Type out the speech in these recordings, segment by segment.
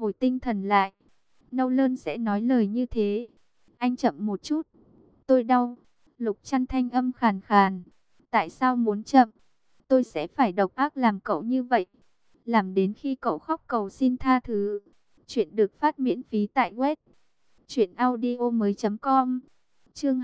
hồi tinh thần lại. Nâu Lơn sẽ nói lời như thế. Anh chậm một chút. Tôi đau. Lục Trăn thanh âm khàn khàn. Tại sao muốn chậm? Tôi sẽ phải độc ác làm cậu như vậy. Làm đến khi cậu khóc cầu xin tha thứ. Chuyện được phát miễn phí tại web truyệnaudiomoi.com. Chương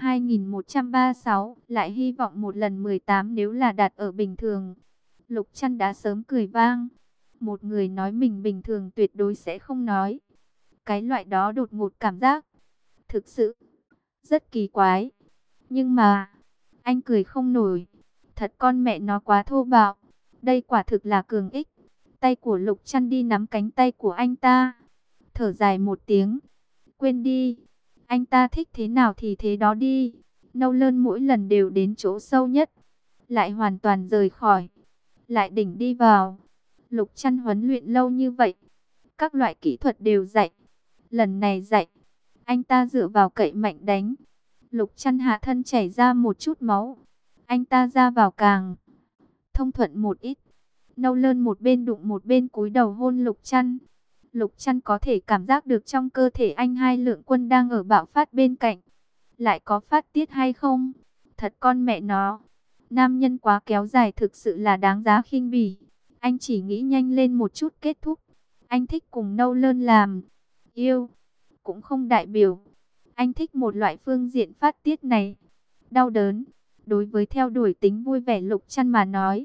2136, lại hy vọng một lần 18 nếu là đặt ở bình thường. Lục Trăn đã sớm cười vang. Một người nói mình bình thường tuyệt đối sẽ không nói. Cái loại đó đột ngột cảm giác. Thực sự, rất kỳ quái. Nhưng mà, anh cười không nổi. Thật con mẹ nó quá thô bạo. Đây quả thực là cường ích. Tay của Lục Trăn đi nắm cánh tay của anh ta. Thở dài một tiếng. Quên đi. Anh ta thích thế nào thì thế đó đi. Nâu Lơn mỗi lần đều đến chỗ sâu nhất. Lại hoàn toàn rời khỏi. Lại đỉnh đi vào. Lục Trăn huấn luyện lâu như vậy. Các loại kỹ thuật đều dạy. Lần này dạy. Anh ta dựa vào cậy mạnh đánh. Lục Trăn hạ thân chảy ra một chút máu. Anh ta ra vào càng thông thuận một ít. Nâu Lơn một bên đụng một bên cúi đầu hôn Lục Trăn. Lục Trăn có thể cảm giác được trong cơ thể anh hai lượng quân đang ở bạo phát bên cạnh. Lại có phát tiết hay không? Thật con mẹ nó. Nam nhân quá kéo dài thực sự là đáng giá khinh bỉ. Anh chỉ nghĩ nhanh lên một chút kết thúc. Anh thích cùng Nâu Lơn làm. Yêu. Cũng không đại biểu. Anh thích một loại phương diện phát tiết này. Đau đớn. Đối với theo đuổi tính vui vẻ Lục Trăn mà nói.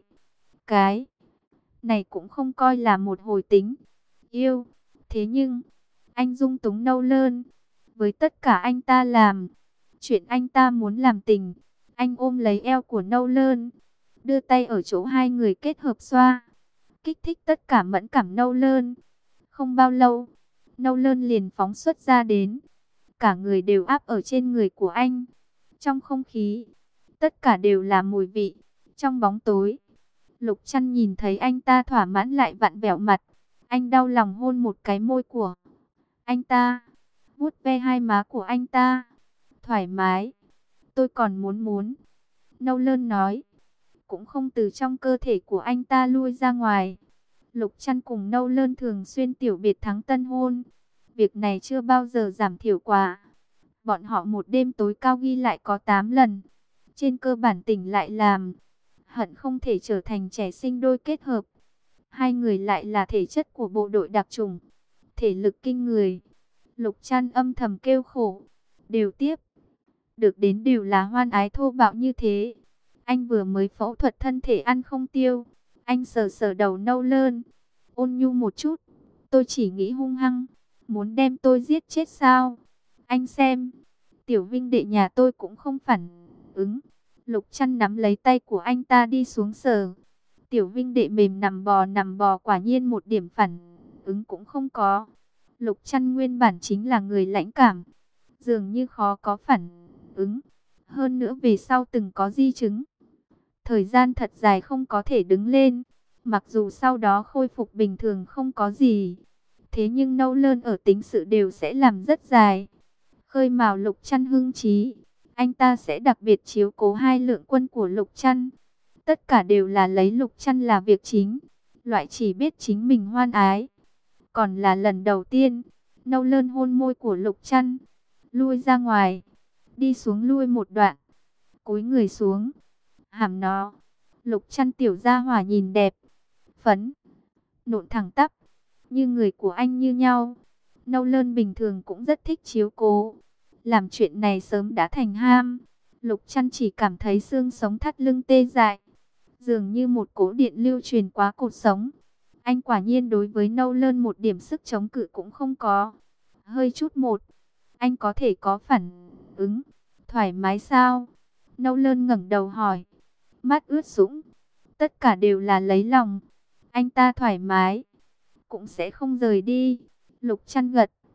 Cái này cũng không coi là một hồi tính. Yêu. Thế nhưng, anh dung túng Nâu Lơn. Với tất cả anh ta làm. Chuyện anh ta muốn làm tình. Anh ôm lấy eo của Nâu Lơn. Đưa tay ở chỗ hai người kết hợp xoa. Kích thích tất cả mẫn cảm Nâu Lơn. Không bao lâu, Nâu Lơn liền phóng xuất ra đến. Cả người đều áp ở trên người của anh. Trong không khí, tất cả đều là mùi vị. Trong bóng tối, Lục Trăn nhìn thấy anh ta thỏa mãn lại vặn vẹo mặt. Anh đau lòng hôn một cái môi của anh ta. Vuốt ve hai má của anh ta. Thoải mái. Tôi còn muốn. Nâu Lơn nói. Cũng không từ trong cơ thể của anh ta lui ra ngoài. Lục Trăn cùng Nâu Lơn thường xuyên tiểu biệt thắng tân hôn. Việc này chưa bao giờ giảm thiểu quá. Bọn họ một đêm tối cao ghi lại có 8 lần. Trên cơ bản tỉnh lại làm. Hận không thể trở thành trẻ sinh đôi kết hợp. Hai người lại là thể chất của bộ đội đặc chủng. Thể lực kinh người. Lục Trăn âm thầm kêu khổ. Đều tiếp. Được đến đều là hoan ái thô bạo như thế. Anh vừa mới phẫu thuật thân thể ăn không tiêu. Anh sờ sờ đầu Nâu Lơn. Ôn nhu một chút. Tôi chỉ nghĩ hung hăng. Muốn đem tôi giết chết sao? Anh xem. Tiểu Vinh đệ nhà tôi cũng không phản ứng. Lục Trăn nắm lấy tay của anh ta đi xuống sờ. Tiểu Vinh đệ mềm nằm bò quả nhiên một điểm phản ứng cũng không có. Lục Trăn nguyên bản chính là người lãnh cảm. Dường như khó có phản ứng. Hơn nữa về sau từng có di chứng. Thời gian thật dài không có thể đứng lên. Mặc dù sau đó khôi phục bình thường không có gì. Thế nhưng Nâu Lơn ở tính sự đều sẽ làm rất dài. Khơi mào Lục Trăn hưng trí. Anh ta sẽ đặc biệt chiếu cố hai lượng quân của Lục Trăn. Tất cả đều là lấy Lục Trăn là việc chính. Loại chỉ biết chính mình hoan ái. Còn là lần đầu tiên, Nâu Lơn hôn môi của Lục Trăn. Lui ra ngoài. Đi xuống lui một đoạn. Cúi người xuống. Hàm nó. Lục Trăn tiểu gia hỏa nhìn đẹp. Phấn. Nộn thẳng tắp. Như người của anh như nhau. Nâu Lơn bình thường cũng rất thích chiếu cố. Làm chuyện này sớm đã thành ham. Lục Trăn chỉ cảm thấy xương sống thắt lưng tê dại. Dường như một cỗ điện lưu truyền qua cột sống. Anh quả nhiên đối với Nâu Lơn một điểm sức chống cự cũng không có. Hơi chút một. Anh có thể có phản ứng. Thoải mái sao? Nâu Lơn ngẩng đầu hỏi. Mắt ướt sũng. Tất cả đều là lấy lòng. Anh ta thoải mái. Cũng sẽ không rời đi. Lục Trăn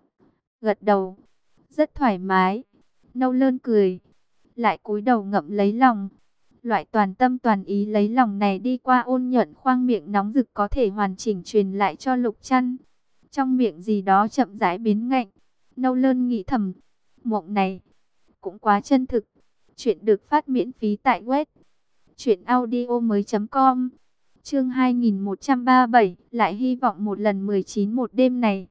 gật đầu. Rất thoải mái. Nâu Lơn cười. Lại cúi đầu ngậm lấy lòng. Loại toàn tâm toàn ý lấy lòng này đi qua ôn nhuận khoang miệng nóng rực có thể hoàn chỉnh truyền lại cho Lục Trăn. Trong miệng gì đó chậm rãi biến ngạnh. Nâu Lơn nghĩ thầm. Mộng này cũng quá chân thực. Chuyện được phát miễn phí tại web truyệnaudiomoi.com. Chương 2137, lại hy vọng một lần 19 một đêm này.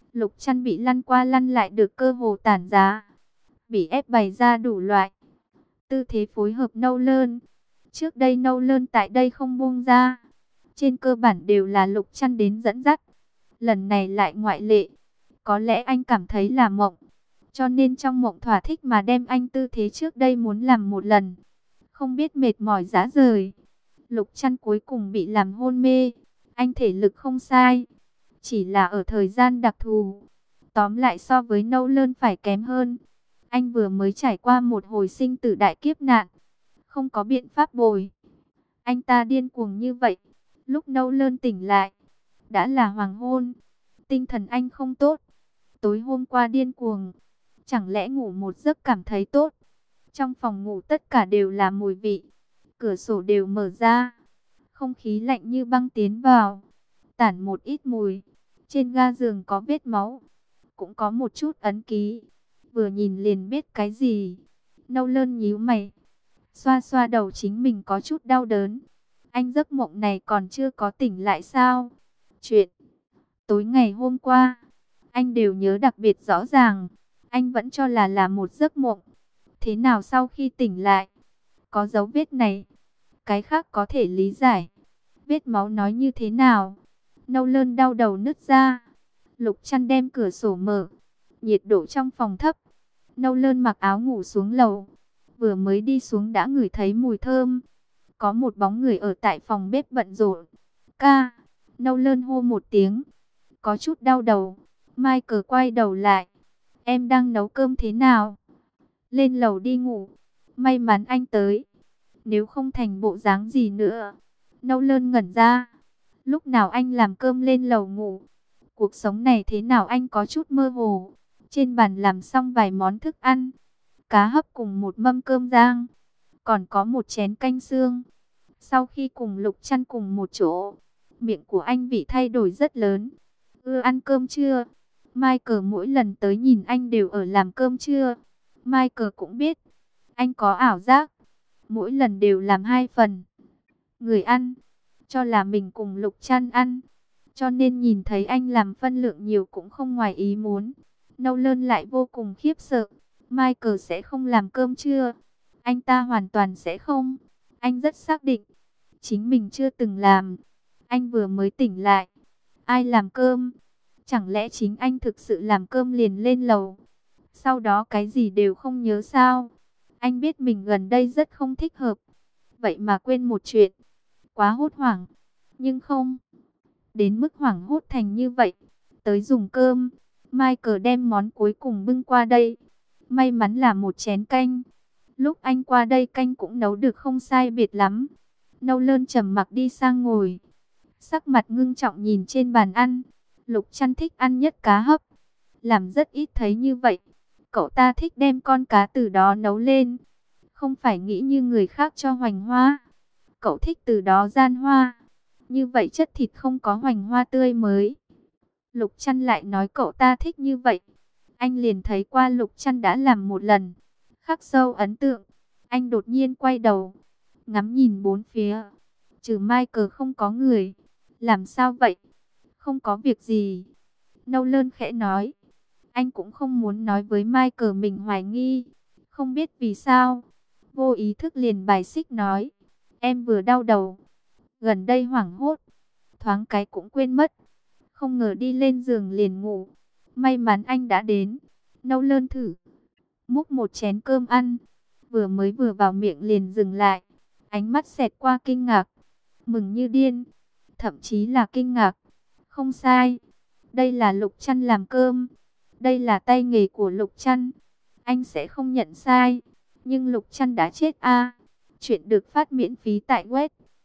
Lục Chăn bị lăn qua lăn lại được cơ hồ tản giá, bị ép bày ra đủ loại tư thế phối hợp nâu lơn. Trước đây nâu lơn tại đây không buông ra, trên cơ bản đều là Lục Chăn đến dẫn dắt. Lần này lại ngoại lệ, có lẽ anh cảm thấy là mộng, cho nên trong mộng thỏa thích mà đem anh tư thế trước đây muốn làm một lần. Không biết mệt mỏi rã rời, Lục Chăn cuối cùng bị làm hôn mê. Anh thể lực không sai, chỉ là ở thời gian đặc thù. Tóm lại so với nâu lơn phải kém hơn. Anh vừa mới trải qua một hồi sinh tử đại kiếp nạn, không có biện pháp bồi. Anh ta điên cuồng như vậy, lúc nâu lơn tỉnh lại, đã là hoàng hôn. Tinh thần anh không tốt, tối hôm qua điên cuồng, chẳng lẽ ngủ một giấc cảm thấy tốt. Trong phòng ngủ tất cả đều là mùi vị, cửa sổ đều mở ra, không khí lạnh như băng tiến vào, tản một ít mùi. Trên ga giường có vết máu, cũng có một chút ấn ký, vừa nhìn liền biết cái gì. Nâu lơn nhíu mày, xoa xoa đầu chính mình có chút đau đớn. Anh giấc mộng này còn chưa có tỉnh lại sao? Chuyện tối ngày hôm qua, anh đều nhớ đặc biệt rõ ràng. Anh vẫn cho là một giấc mộng. Thế nào sau khi tỉnh lại, có dấu vết này, cái khác có thể lý giải. Vết máu nói như thế nào? Nâu lơn đau đầu nứt ra. Lục Chăn đem cửa sổ mở, nhiệt độ trong phòng thấp. Nâu lơn mặc áo ngủ xuống lầu, vừa mới đi xuống đã ngửi thấy mùi thơm. Có một bóng người ở tại phòng bếp bận rộn. Ca, nâu lơn hô một tiếng, có chút đau đầu. Michael quay đầu lại, em đang nấu cơm thế nào? Lên lầu đi ngủ, may mắn anh tới, nếu không thành bộ dáng gì nữa. Nâu lơn ngẩn ra, lúc nào anh làm cơm lên lầu ngủ? Cuộc sống này thế nào anh có chút mơ hồ. Trên bàn làm xong vài món thức ăn, cá hấp cùng một mâm cơm rang, còn có một chén canh xương. Sau khi cùng Lục Chăn cùng một chỗ, miệng của anh vị thay đổi rất lớn. Ăn cơm chưa? Michael mỗi lần tới nhìn anh đều ở làm cơm chưa. Michael cũng biết, anh có ảo giác, mỗi lần đều làm 2 phần. Người ăn, cho là mình cùng Lục Chăn ăn, cho nên nhìn thấy anh làm phân lượng nhiều cũng không ngoài ý muốn. Nâu lơn lại vô cùng khiếp sợ. Michael sẽ không làm cơm chưa? Anh ta hoàn toàn sẽ không. Anh rất xác định, chính mình chưa từng làm. Anh vừa mới tỉnh lại, ai làm cơm? Chẳng lẽ chính anh thực sự làm cơm liền lên lầu, sau đó cái gì đều không nhớ sao? Anh biết mình gần đây rất không thích hợp, vậy mà quên một chuyện. Quá hốt hoảng, nhưng không đến mức hoảng hốt thành như vậy. Tới dùng cơm, Michael đem món cuối cùng bưng qua đây. May mắn là một chén canh. Lúc anh qua đây canh cũng nấu được không sai biệt lắm. Nâu lơn trầm mặc đi sang ngồi, sắc mặt ngưng trọng nhìn trên bàn ăn. Lục Chăn thích ăn nhất cá hấp, làm rất ít thấy như vậy. Cậu ta thích đem con cá từ đó nấu lên, không phải nghĩ như người khác cho hoành hoa. Cậu thích từ đó gian hoa, như vậy chất thịt không có hoành hoa tươi mới. Lục Chăn lại nói cậu ta thích như vậy. Anh liền thấy qua Lục Chăn đã làm một lần, khắc sâu ấn tượng. Anh đột nhiên quay đầu, ngắm nhìn bốn phía. Trừ Michael không có người. Làm sao vậy? Không có việc gì. Nâu lơn khẽ nói. Anh cũng không muốn nói với Michael mình hoài nghi. Không biết vì sao, vô ý thức liền bài xích nói. Em vừa đau đầu, gần đây hoảng hốt, thoáng cái cũng quên mất. Không ngờ đi lên giường liền ngủ. May mắn anh đã đến. Nâu lơn thử múc một chén cơm ăn, vừa vào miệng liền dừng lại. Ánh mắt xẹt qua kinh ngạc, mừng như điên, thậm chí là kinh ngạc. Không sai, đây là Lục Chăn làm cơm, đây là tay nghề của Lục Chăn. Anh sẽ không nhận sai, nhưng Lục Chăn đã chết a. Chuyện được phát miễn phí tại web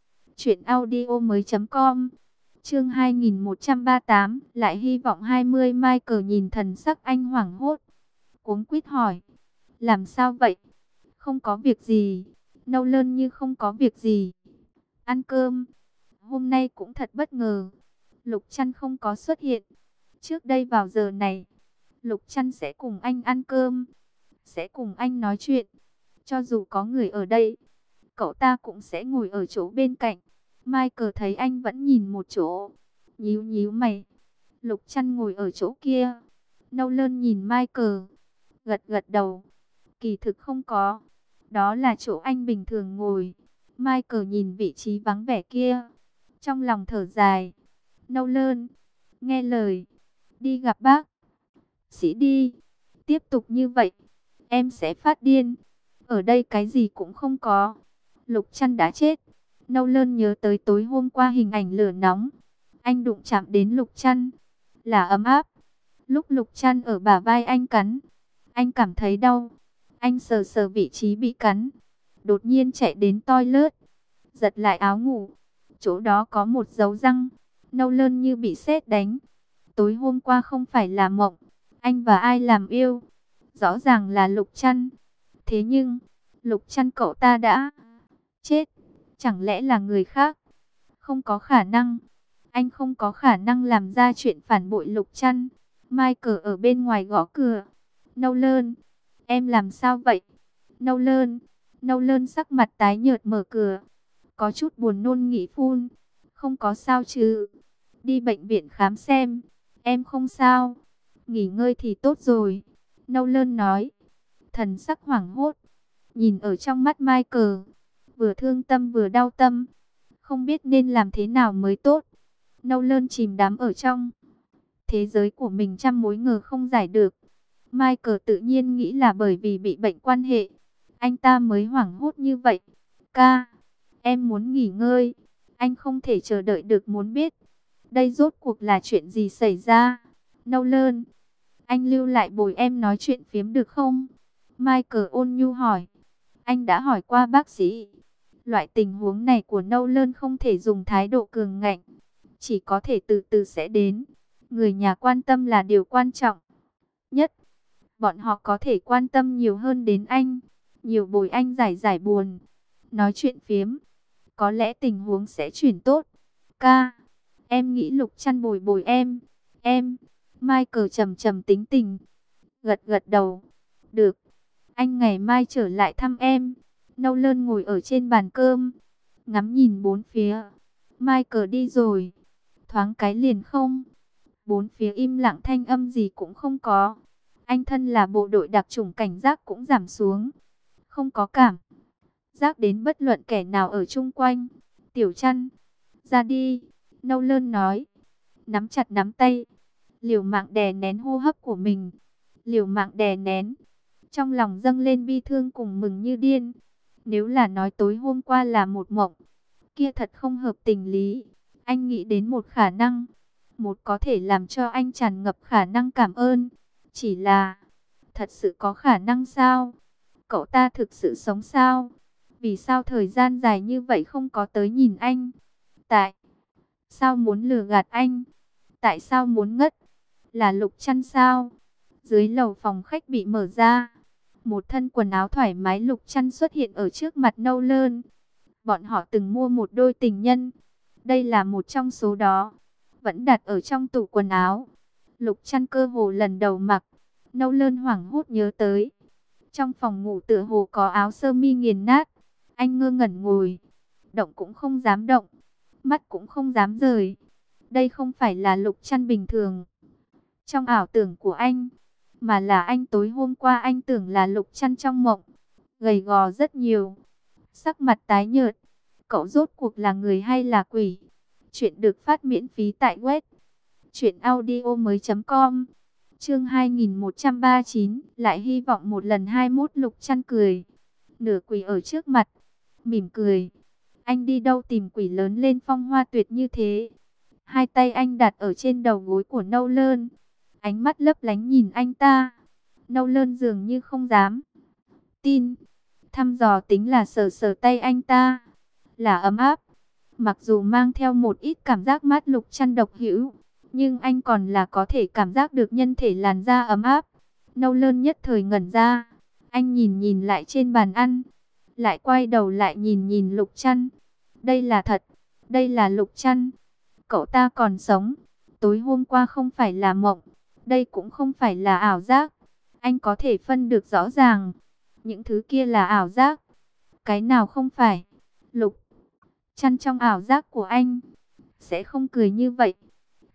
truyệnaudiomoi.com. Chương 2138, lại hy vọng 20. Michael nhìn thần sắc anh hoảng hốt, cuống quýt hỏi, làm sao vậy? Không có việc gì. Nâu lơn như không có việc gì. Ăn cơm. Hôm nay cũng thật bất ngờ, Lục Chăn không có xuất hiện. Trước đây vào giờ này, Lục Chăn sẽ cùng anh ăn cơm, sẽ cùng anh nói chuyện. Cho dù có người ở đây, cậu ta cũng sẽ ngồi ở chỗ bên cạnh. Michael thấy anh vẫn nhìn một chỗ, nhíu nhíu mày. Lục Trăn ngồi ở chỗ kia. Nâu Lơn nhìn Michael, gật gật đầu. Kỳ thực không có. Đó là chỗ anh bình thường ngồi. Michael nhìn vị trí vắng vẻ kia, trong lòng thở dài. Nâu Lơn, nghe lời, đi gặp bác sĩ đi. Tiếp tục như vậy, em sẽ phát điên. Ở đây cái gì cũng không có. Lục Trăn đã chết. Nâu Lơn nhớ tới tối hôm qua hình ảnh lửa nóng. Anh đụng chạm đến Lục Trăn, là ấm áp. Lúc Lục Trăn ở bả vai anh cắn, anh cảm thấy đau. Anh sờ sờ vị trí bị cắn, đột nhiên chạy đến toilet, giật lại áo ngủ. Chỗ đó có một dấu răng. Nâu Lơn như bị sét đánh. Tối hôm qua không phải là mộng. Anh và ai làm yêu? Rõ ràng là Lục Trăn. Thế nhưng, Lục Trăn cậu ta đã chết. Chẳng lẽ là người khác? Không có khả năng. Anh không có khả năng làm ra chuyện phản bội Lục Trăn. Michael ở bên ngoài gõ cửa. Nâu Lơn, em làm sao vậy? Nâu Lơn, Nâu Lơn sắc mặt tái nhợt mở cửa. Có chút buồn nôn nghĩ phun. Không có sao chứ? Đi bệnh viện khám xem. Em không sao. Nghỉ ngơi thì tốt rồi. Nâu Lơn nói. Thần sắc hoảng hốt. Nhìn ở trong mắt Michael. Vừa thương tâm vừa đau tâm. Không biết nên làm thế nào mới tốt. Nâu Lơn chìm đắm ở trong thế giới của mình trăm mối ngờ không giải được. Michael tự nhiên nghĩ là bởi vì bị bệnh quan hệ, anh ta mới hoảng hốt như vậy. Ca, em muốn nghỉ ngơi. Anh không thể chờ đợi được muốn biết. Đây rốt cuộc là chuyện gì xảy ra? Nâu Lơn, anh lưu lại bồi em nói chuyện phiếm được không? Michael ôn nhu hỏi. Anh đã hỏi qua bác sĩ. Loại tình huống này của Nâu Lơn không thể dùng thái độ cường ngạnh. Chỉ có thể từ từ sẽ đến. Người nhà quan tâm là điều quan trọng nhất. Bọn họ có thể quan tâm nhiều hơn đến anh. Nhiều bồi anh giải giải buồn. Nói chuyện phiếm. Có lẽ tình huống sẽ chuyển tốt. Ca, em nghĩ Lục Trăn bồi bồi em. Em, Michael trầm trầm tính tình. Gật gật đầu. Được, anh ngày mai trở lại thăm em. Nâu Lơn ngồi ở trên bàn cơm, ngắm nhìn bốn phía. Michael đi rồi. Thoáng cái liền không. Bốn phía im lặng, thanh âm gì cũng không có. Anh thân là bộ đội đặc chủng, cảnh giác cũng giảm xuống. Không có cảm giác đến bất luận kẻ nào ở chung quanh. Tiểu Trăn, ra đi. Nâu Lơn nói. Nắm chặt nắm tay. Liều mạng đè nén hô hấp của mình. Liều mạng đè nén. Trong lòng dâng lên bi thương cùng mừng như điên. Nếu là nói tối hôm qua là một mộng, kia thật không hợp tình lý. Anh nghĩ đến một khả năng. Một có thể làm cho anh tràn ngập khả năng cảm ơn. Chỉ là, thật sự có khả năng sao? Cậu ta thực sự sống sao? Vì sao thời gian dài như vậy không có tới nhìn anh? Tại sao muốn lừa gạt anh? Tại sao muốn ngất? Là Lục Trăn sao? Dưới lầu phòng khách bị mở ra. Một thân quần áo thoải mái Lục Trăn xuất hiện ở trước mặt Nâu Lơn. Bọn họ từng mua một đôi tình nhân. Đây là một trong số đó. Vẫn đặt ở trong tủ quần áo. Lục Trăn cơ hồ lần đầu mặc. Nâu Lơn hoảng hốt nhớ tới. Trong phòng ngủ tựa hồ có áo sơ mi nghiền nát. Anh ngơ ngẩn ngồi. Động cũng không dám động. Mắt cũng không dám rời. Đây không phải là Lục Trăn bình thường trong ảo tưởng của anh, mà là anh tối hôm qua anh tưởng là Lục Trăn trong mộng. Gầy gò rất nhiều, sắc mặt tái nhợt. Cậu rốt cuộc là người hay là quỷ? Chuyện được phát miễn phí tại web truyệnaudiomoi.com. Chương 2139, lại hy vọng một lần 21. Lục Trăn cười, nửa quỳ ở trước mặt, mỉm cười. Anh đi đâu tìm quỷ lớn lên phong hoa tuyệt như thế? Hai tay anh đặt ở trên đầu gối của Nâu Lơn, ánh mắt lấp lánh nhìn anh ta. Nâu Lơn dường như không dám tin, thăm dò tính là sờ sờ tay anh ta, là ấm áp. Mặc dù mang theo một ít cảm giác mát Lục Trăn độc hữu, nhưng anh còn là có thể cảm giác được nhân thể làn da ấm áp. Nâu Lơn nhất thời ngẩn ra. Anh nhìn nhìn lại trên bàn ăn, lại quay đầu lại nhìn nhìn Lục Trăn. Đây là thật, đây là Lục Trăn. Cậu ta còn sống. Tối hôm qua không phải là mộng. Đây cũng không phải là ảo giác. Anh có thể phân được rõ ràng. Những thứ kia là ảo giác. Cái nào không phải? Lục Trăn trong ảo giác của anh sẽ không cười như vậy,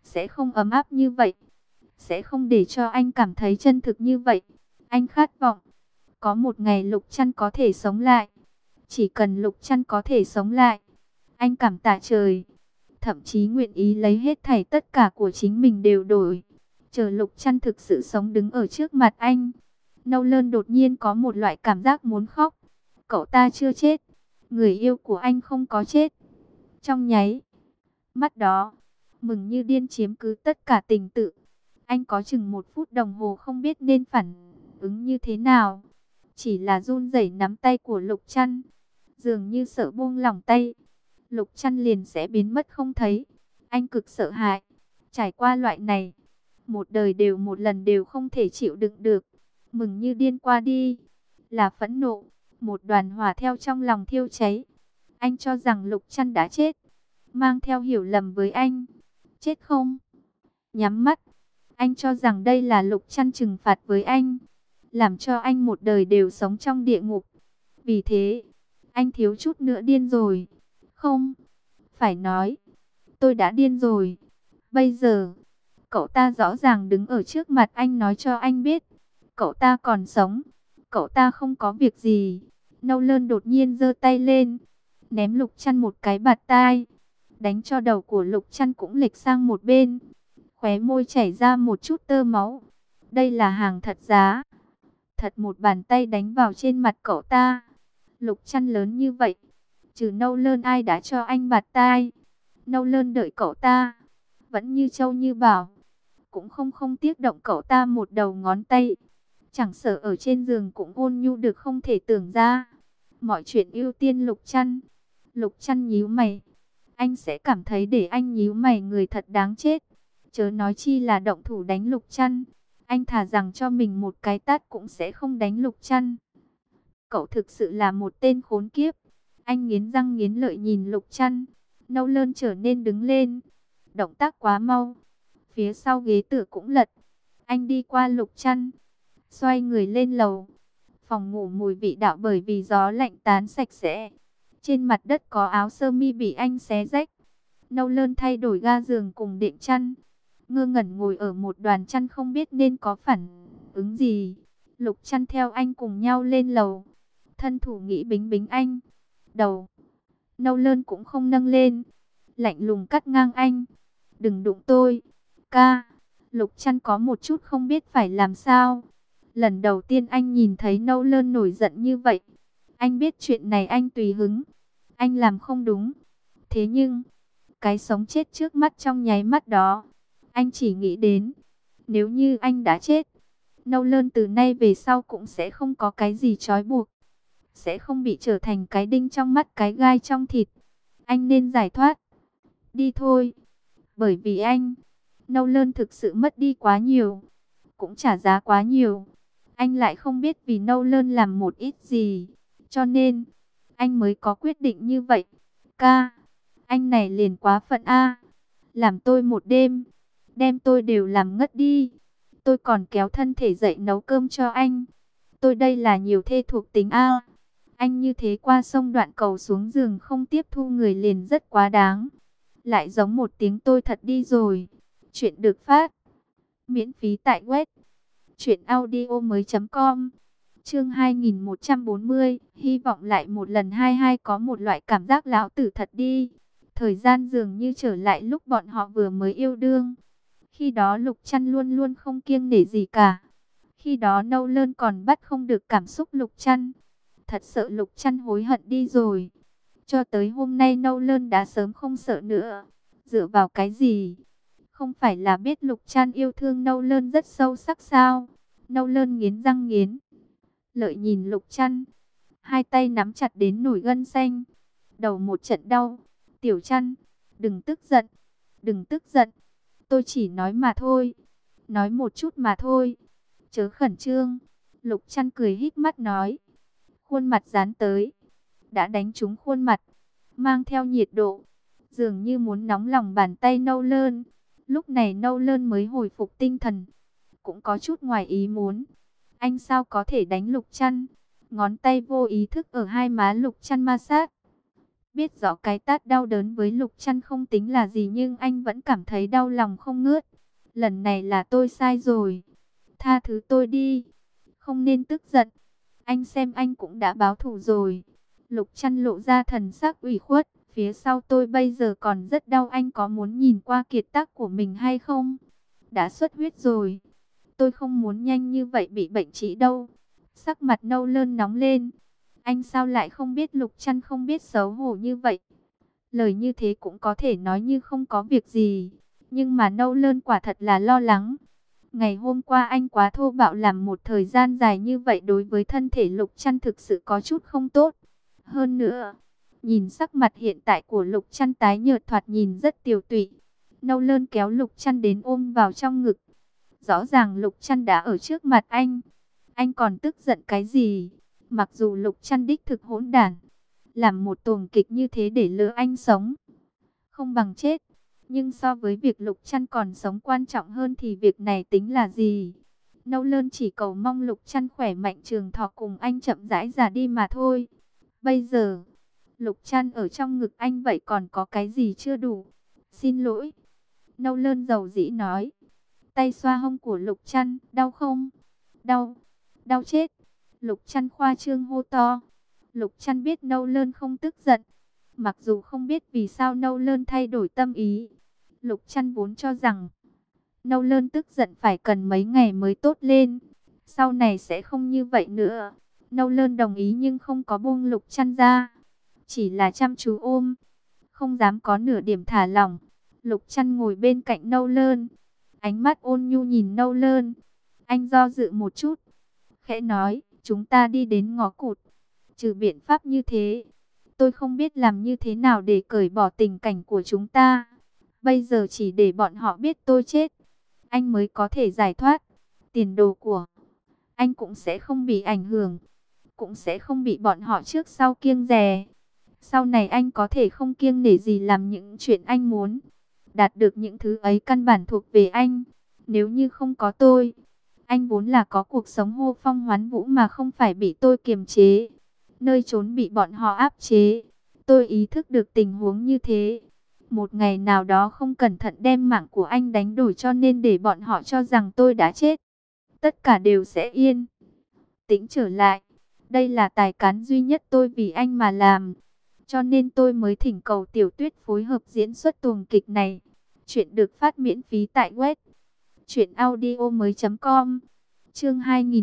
sẽ không ấm áp như vậy, sẽ không để cho anh cảm thấy chân thực như vậy. Anh khát vọng, có một ngày Lục Trăn có thể sống lại. Chỉ cần Lục Trăn có thể sống lại, anh cảm tạ trời, thậm chí nguyện ý lấy hết thảy tất cả của chính mình đều đổi. Chờ Lục Trăn thực sự sống đứng ở trước mặt anh, Nolan đột nhiên có một loại cảm giác muốn khóc. Cậu ta chưa chết, người yêu của anh không có chết. Trong nháy mắt đó, mừng như điên chiếm cứ tất cả tình tự. Anh có chừng 1 phút đồng hồ không biết nên phản ứng như thế nào. Chỉ là run rẩy nắm tay của Lục Trăn, dường như sợ buông lỏng tay, Lục Trăn liền sẽ biến mất không thấy. Anh cực sợ hãi. Trải qua loại này, một đời đều một lần đều không thể chịu đựng được. Mừng như điên qua đi, là phẫn nộ, một đoàn hỏa theo trong lòng thiêu cháy. Anh cho rằng Lục Trăn đã chết, mang theo hiểu lầm với anh. Chết không? Nhắm mắt, anh cho rằng đây là Lục Trăn trừng phạt với anh, làm cho anh một đời đều sống trong địa ngục. Vì thế, anh thiếu chút nữa điên rồi. Không, phải nói, tôi đã điên rồi. Bây giờ, cậu ta rõ ràng đứng ở trước mặt anh nói cho anh biết, cậu ta còn sống, cậu ta không có việc gì. Nolan đột nhiên giơ tay lên, ném Lục Trăn một cái bạt tai, đánh cho đầu của Lục Trăn cũng lệch sang một bên, khóe môi chảy ra một chút tơ máu. Đây là hàng thật giá. Thật một bàn tay đánh vào trên mặt cậu ta. Lục Trăn lớn như vậy, trừ Nolan ai đã cho anh bạt tai. Nolan đợi cậu ta, vẫn như trâu như bảo, cũng không tiếc động cậu ta một đầu ngón tay. Chẳng sợ ở trên giường cũng ôn nhu được không thể tưởng ra. Mọi chuyện ưu tiên Lục Trăn. Lục Trăn nhíu mày. Anh sẽ cảm thấy để anh nhíu mày người thật đáng chết. Chớ nói chi là động thủ đánh Lục Trăn. Anh thà rằng cho mình một cái tát cũng sẽ không đánh Lục Trăn. Cậu thực sự là một tên khốn kiếp. Anh nghiến răng nghiến lợi nhìn Lục Trăn. Nolan trở nên đứng lên. Động tác quá mau. Phía sau ghế tựa cũng lật. Anh đi qua Lục Trăn, xoay người lên lầu. Phòng ngủ mùi vị đạo bởi vì gió lạnh tán sạch sẽ. Trên mặt đất có áo sơ mi bị anh xé rách. Nolan thay đổi ga giường cùng đệm chăn, ngơ ngẩn ngồi ở một đoàn chăn không biết nên có phản ứng gì. Lục Trăn theo anh cùng nhau lên lầu, thân thủ nghĩ bính bính anh. Đầu Nolan cũng không nâng lên, lạnh lùng cắt ngang anh. Đừng đụng tôi, ca. Lục Trăn có một chút không biết phải làm sao. Lần đầu tiên anh nhìn thấy Nolan nổi giận như vậy. Anh biết chuyện này anh tùy hứng, anh làm không đúng. Thế nhưng, cái sống chết trước mắt trong nháy mắt đó, anh chỉ nghĩ đến, nếu như anh đã chết, Nolan từ nay về sau cũng sẽ không có cái gì trói buộc, sẽ không bị trở thành cái đinh trong mắt, cái gai trong thịt. Anh nên giải thoát, đi thôi. Bởi vì anh, Nolan thực sự mất đi quá nhiều, cũng trả giá quá nhiều. Anh lại không biết vì Nolan làm một ít gì, cho nên anh mới có quyết định như vậy. Ca, anh này liền quá phận a. Làm tôi một đêm, đem tôi đều làm ngất đi. Tôi còn kéo thân thể dậy nấu cơm cho anh. Tôi đây là nhiều thê thuộc tính a. Anh như thế qua sông đoạn cầu xuống giường không tiếp thu người liền rất quá đáng. Lại giống một tiếng tôi thật đi rồi. Chuyện được phát miễn phí tại web truyệnaudiomoi.com. Chương 2140, hy vọng lại một lần 22 có một loại cảm giác lão tử thật đi. Thời gian dường như trở lại lúc bọn họ vừa mới yêu đương. Khi đó Lục Trăn luôn luôn không kiêng nể gì cả. Khi đó Nolan còn bắt không được cảm xúc Lục Trăn. Thật sợ Lục Trăn hối hận đi rồi. Cho tới hôm nay Nolan đã sớm không sợ nữa. Dựa vào cái gì? Không phải là biết Lục Trăn yêu thương Nolan rất sâu sắc sao? Nolan nghiến răng nghiến lợi nhìn Lục Trăn, hai tay nắm chặt đến nổi gân xanh, đầu một trận đau. Tiểu Trăn, đừng tức giận, đừng tức giận. Tôi chỉ nói mà thôi, nói một chút mà thôi. Chớ khẩn trương. Lục Trăn cười híp mắt nói, khuôn mặt dán tới, đã đánh trúng khuôn mặt, mang theo nhiệt độ, dường như muốn nóng lòng bàn tay Nolan. Lúc này Nolan mới hồi phục tinh thần, cũng có chút ngoài ý muốn. Anh sao có thể đánh Lục Trăn? Ngón tay vô ý thức ở hai má Lục Trăn ma sát. Biết rõ cái tát đau đớn với Lục Trăn không tính là gì nhưng anh vẫn cảm thấy đau lòng không ngớt. Lần này là tôi sai rồi. Tha thứ tôi đi. Không nên tức giận. Anh xem anh cũng đã báo thù rồi. Lục Trăn lộ ra thần sắc ủy khuất. Phía sau tôi bây giờ còn rất đau, anh có muốn nhìn qua kiệt tác của mình hay không? Đã xuất huyết rồi. Tôi không muốn nhanh như vậy bị bệnh trĩ đâu. Sắc mặt nâu lơn nóng lên. Anh sao lại không biết Lục Trăn không biết xấu hổ như vậy? Lời như thế cũng có thể nói như không có việc gì. Nhưng mà nâu lơn quả thật là lo lắng. Ngày hôm qua anh quá thô bạo, làm một thời gian dài như vậy đối với thân thể Lục Trăn thực sự có chút không tốt. Hơn nữa, nhìn sắc mặt hiện tại của Lục Trăn tái nhợt, thoạt nhìn rất tiều tụy. Nâu lơn kéo Lục Trăn đến ôm vào trong ngực. Rõ ràng Lục Trăn đã ở trước mặt anh còn tức giận cái gì? Mặc dù Lục Trăn đích thực hỗn đản, làm một tuồng kịch như thế để lừa anh sống, không bằng chết. Nhưng so với việc Lục Trăn còn sống quan trọng hơn thì việc này tính là gì? Nâu lơn chỉ cầu mong Lục Trăn khỏe mạnh trường thọ cùng anh chậm rãi già đi mà thôi. Bây giờ, Lục Trăn ở trong ngực anh vậy còn có cái gì chưa đủ? Xin lỗi. Nâu lơn dầu dĩ nói. Tay xoa hông của Lục Trăn, đau không? Đau, đau chết. Lục Trăn khoa trương hô to. Lục Trăn biết nâu lơn không tức giận. Mặc dù không biết vì sao nâu lơn thay đổi tâm ý. Lục Trăn vốn cho rằng nâu lơn tức giận phải cần mấy ngày mới tốt lên. Sau này sẽ không như vậy nữa. Nâu lơn đồng ý nhưng không có buông Lục Trăn ra. Chỉ là chăm chú ôm. Không dám có nửa điểm thả lỏng. Lục Trăn ngồi bên cạnh nâu lơn. Ánh mắt ôn nhu nhìn nâu lơn. Anh do dự một chút. Khẽ nói, chúng ta đi đến ngõ cụt. Trừ biện pháp như thế, tôi không biết làm như thế nào để cởi bỏ tình cảnh của chúng ta. Bây giờ chỉ để bọn họ biết tôi chết, anh mới có thể giải thoát. Tiền đồ của anh cũng sẽ không bị ảnh hưởng, cũng sẽ không bị bọn họ trước sau kiêng dè. Sau này anh có thể không kiêng nể gì làm những chuyện anh muốn. Đạt được những thứ ấy căn bản thuộc về anh. Nếu như không có tôi, anh vốn là có cuộc sống hô phong hoán vũ mà không phải bị tôi kiềm chế. Nơi trốn bị bọn họ áp chế. Tôi ý thức được tình huống như thế. Một ngày nào đó không cẩn thận đem mạng của anh đánh đổi cho nên để bọn họ cho rằng tôi đã chết. Tất cả đều sẽ yên tĩnh trở lại. Đây là tài cán duy nhất tôi vì anh mà làm. Cho nên tôi mới thỉnh cầu Tiểu Tuyết phối hợp diễn xuất tuồng kịch này. Chuyện được phát miễn phí tại web truyệnaudiomoi.com. Chương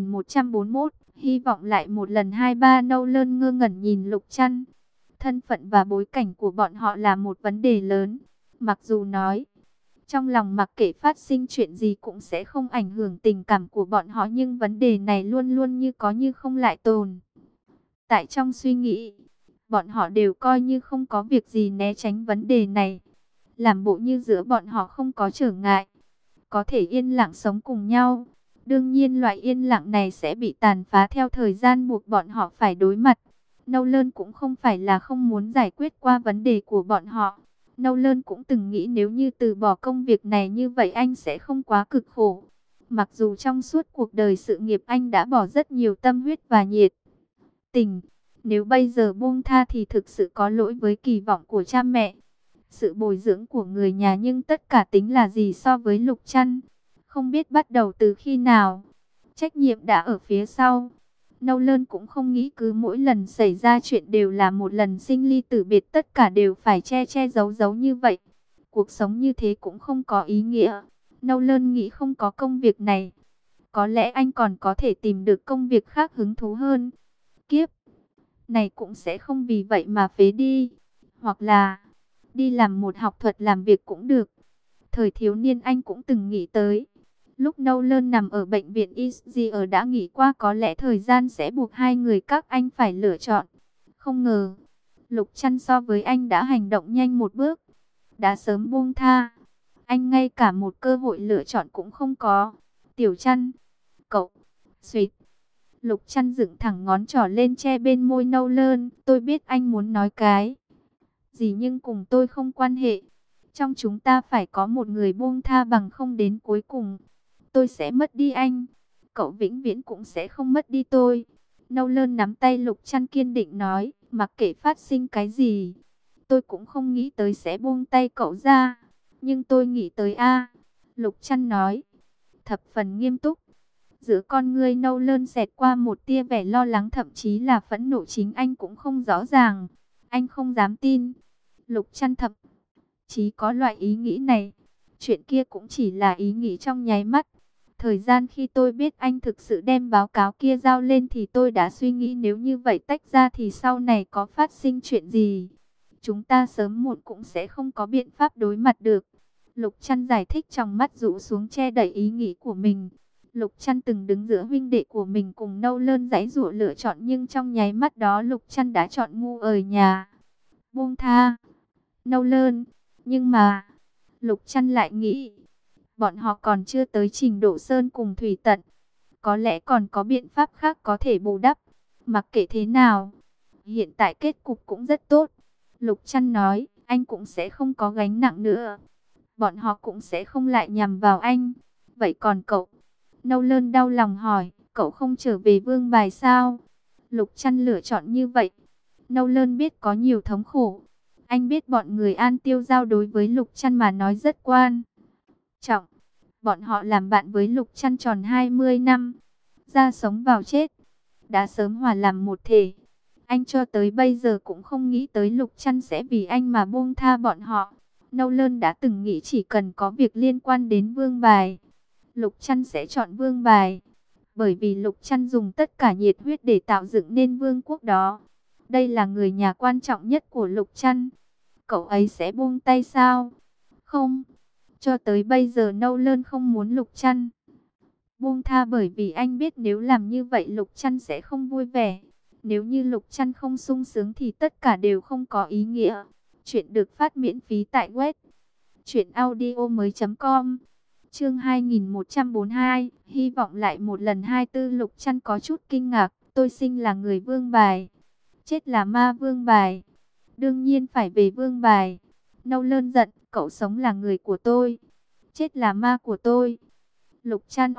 2141, hy vọng lại một lần. Hai ba nâu lơn ngơ ngẩn nhìn Lục Trăn. Thân phận và bối cảnh của bọn họ là một vấn đề lớn. Mặc dù nói trong lòng mặc kệ phát sinh chuyện gì cũng sẽ không ảnh hưởng tình cảm của bọn họ, nhưng vấn đề này luôn luôn như có như không lại tồn tại trong suy nghĩ. Bọn họ đều coi như không có việc gì né tránh vấn đề này. Làm bộ như giữa bọn họ không có trở ngại. Có thể yên lặng sống cùng nhau. Đương nhiên loại yên lặng này sẽ bị tàn phá theo thời gian, buộc bọn họ phải đối mặt. Nâu lơn cũng không phải là không muốn giải quyết qua vấn đề của bọn họ. Nâu lơn cũng từng nghĩ nếu như từ bỏ công việc này như vậy anh sẽ không quá cực khổ. Mặc dù trong suốt cuộc đời sự nghiệp anh đã bỏ rất nhiều tâm huyết và nhiệt tình. Nếu bây giờ buông tha thì thực sự có lỗi với kỳ vọng của cha mẹ, sự bồi dưỡng của người nhà, nhưng tất cả tính là gì so với Lục Trăn. Không biết bắt đầu từ khi nào, trách nhiệm đã ở phía sau. Nâu lơn cũng không nghĩ cứ mỗi lần xảy ra chuyện đều là một lần sinh ly tử biệt, tất cả đều phải che che giấu giấu như vậy. Cuộc sống như thế cũng không có ý nghĩa. Nâu lơn nghĩ không có công việc này, có lẽ anh còn có thể tìm được công việc khác hứng thú hơn. Kiếp này cũng sẽ không vì vậy mà phế đi. Hoặc là đi làm một học thuật làm việc cũng được. Thời thiếu niên anh cũng từng nghĩ tới. Lúc nâu lơn nằm ở bệnh viện Easy đã nghĩ qua có lẽ thời gian sẽ buộc hai người các anh phải lựa chọn. Không ngờ, Lục Trăn so với anh đã hành động nhanh một bước. Đã sớm buông tha. Anh ngay cả một cơ hội lựa chọn cũng không có. Tiểu Trăn, cậu, suýt. Lục Trăn dựng thẳng ngón trỏ lên che bên môi nâu lơn. Tôi biết anh muốn nói cái gì nhưng cùng tôi không quan hệ. Trong chúng ta phải có một người buông tha, bằng không đến cuối cùng tôi sẽ mất đi anh. Cậu vĩnh viễn cũng sẽ không mất đi tôi. Nâu lơn nắm tay Lục Trăn kiên định nói, mặc kệ phát sinh cái gì, Tôi cũng không nghĩ tới sẽ buông tay cậu ra. Nhưng tôi nghĩ tới a. Lục Trăn nói, thập phần nghiêm túc. Giữa con ngươi nâu lơn xẹt qua một tia vẻ lo lắng, thậm chí là phẫn nộ, chính anh cũng không rõ ràng. Anh không dám tin. Lục Trăn thậm chí có loại ý nghĩ này. Chuyện kia cũng chỉ là ý nghĩ trong nháy mắt. Thời gian khi tôi biết anh thực sự đem báo cáo kia giao lên thì tôi đã suy nghĩ nếu như vậy tách ra thì sau này có phát sinh chuyện gì, chúng ta sớm muộn cũng sẽ không có biện pháp đối mặt được. Lục Trăn giải thích, trong mắt rũ xuống che đậy ý nghĩ của mình. Lục Trăn từng đứng giữa huynh đệ của mình cùng nâu lơn giãy giụa lựa chọn, nhưng trong nháy mắt đó Lục Trăn đã chọn ngu ở nhà. Buông tha nâu lơn. Nhưng mà Lục Trăn lại nghĩ, bọn họ còn chưa tới trình độ sơn cùng thủy tận. Có lẽ còn có biện pháp khác có thể bù đắp. Mặc kệ thế nào, hiện tại kết cục cũng rất tốt. Lục Trăn nói, anh cũng sẽ không có gánh nặng nữa. Bọn họ cũng sẽ không lại nhằm vào anh. Vậy còn cậu? Nâu lơn đau lòng hỏi, cậu không trở về Vương Bài sao? Lục Trăn lựa chọn như vậy. Nâu lơn biết có nhiều thống khổ. Anh biết bọn người An Tiêu Giao đối với Lục Trăn mà nói rất quan trọng. Bọn họ làm bạn với Lục Trăn tròn 20 năm. Ra sống vào chết, đã sớm hòa làm một thể. Anh cho tới bây giờ cũng không nghĩ tới Lục Trăn sẽ vì anh mà buông tha bọn họ. Nâu lơn đã từng nghĩ chỉ cần có việc liên quan đến Vương Bài, Lục Trăn sẽ chọn Vương Bài. Bởi vì Lục Trăn dùng tất cả nhiệt huyết để tạo dựng nên vương quốc đó. Đây là người nhà quan trọng nhất của Lục Trăn. Cậu ấy sẽ buông tay sao? Không. Cho tới bây giờ nâu lơn không muốn Lục Trăn buông tha, bởi vì anh biết nếu làm như vậy Lục Trăn sẽ không vui vẻ. Nếu như Lục Trăn không sung sướng thì tất cả đều không có ý nghĩa. Chuyện được phát miễn phí tại web truyệnaudiomoi.com. Chương 2142, hy vọng lại một lần 24. Lục Trăn có chút kinh ngạc, tôi sinh là người Vương Bài, chết là ma Vương Bài, đương nhiên phải về Vương Bài. Nâu lơn giận, cậu sống là người của tôi, chết là ma của tôi. Lục Trăn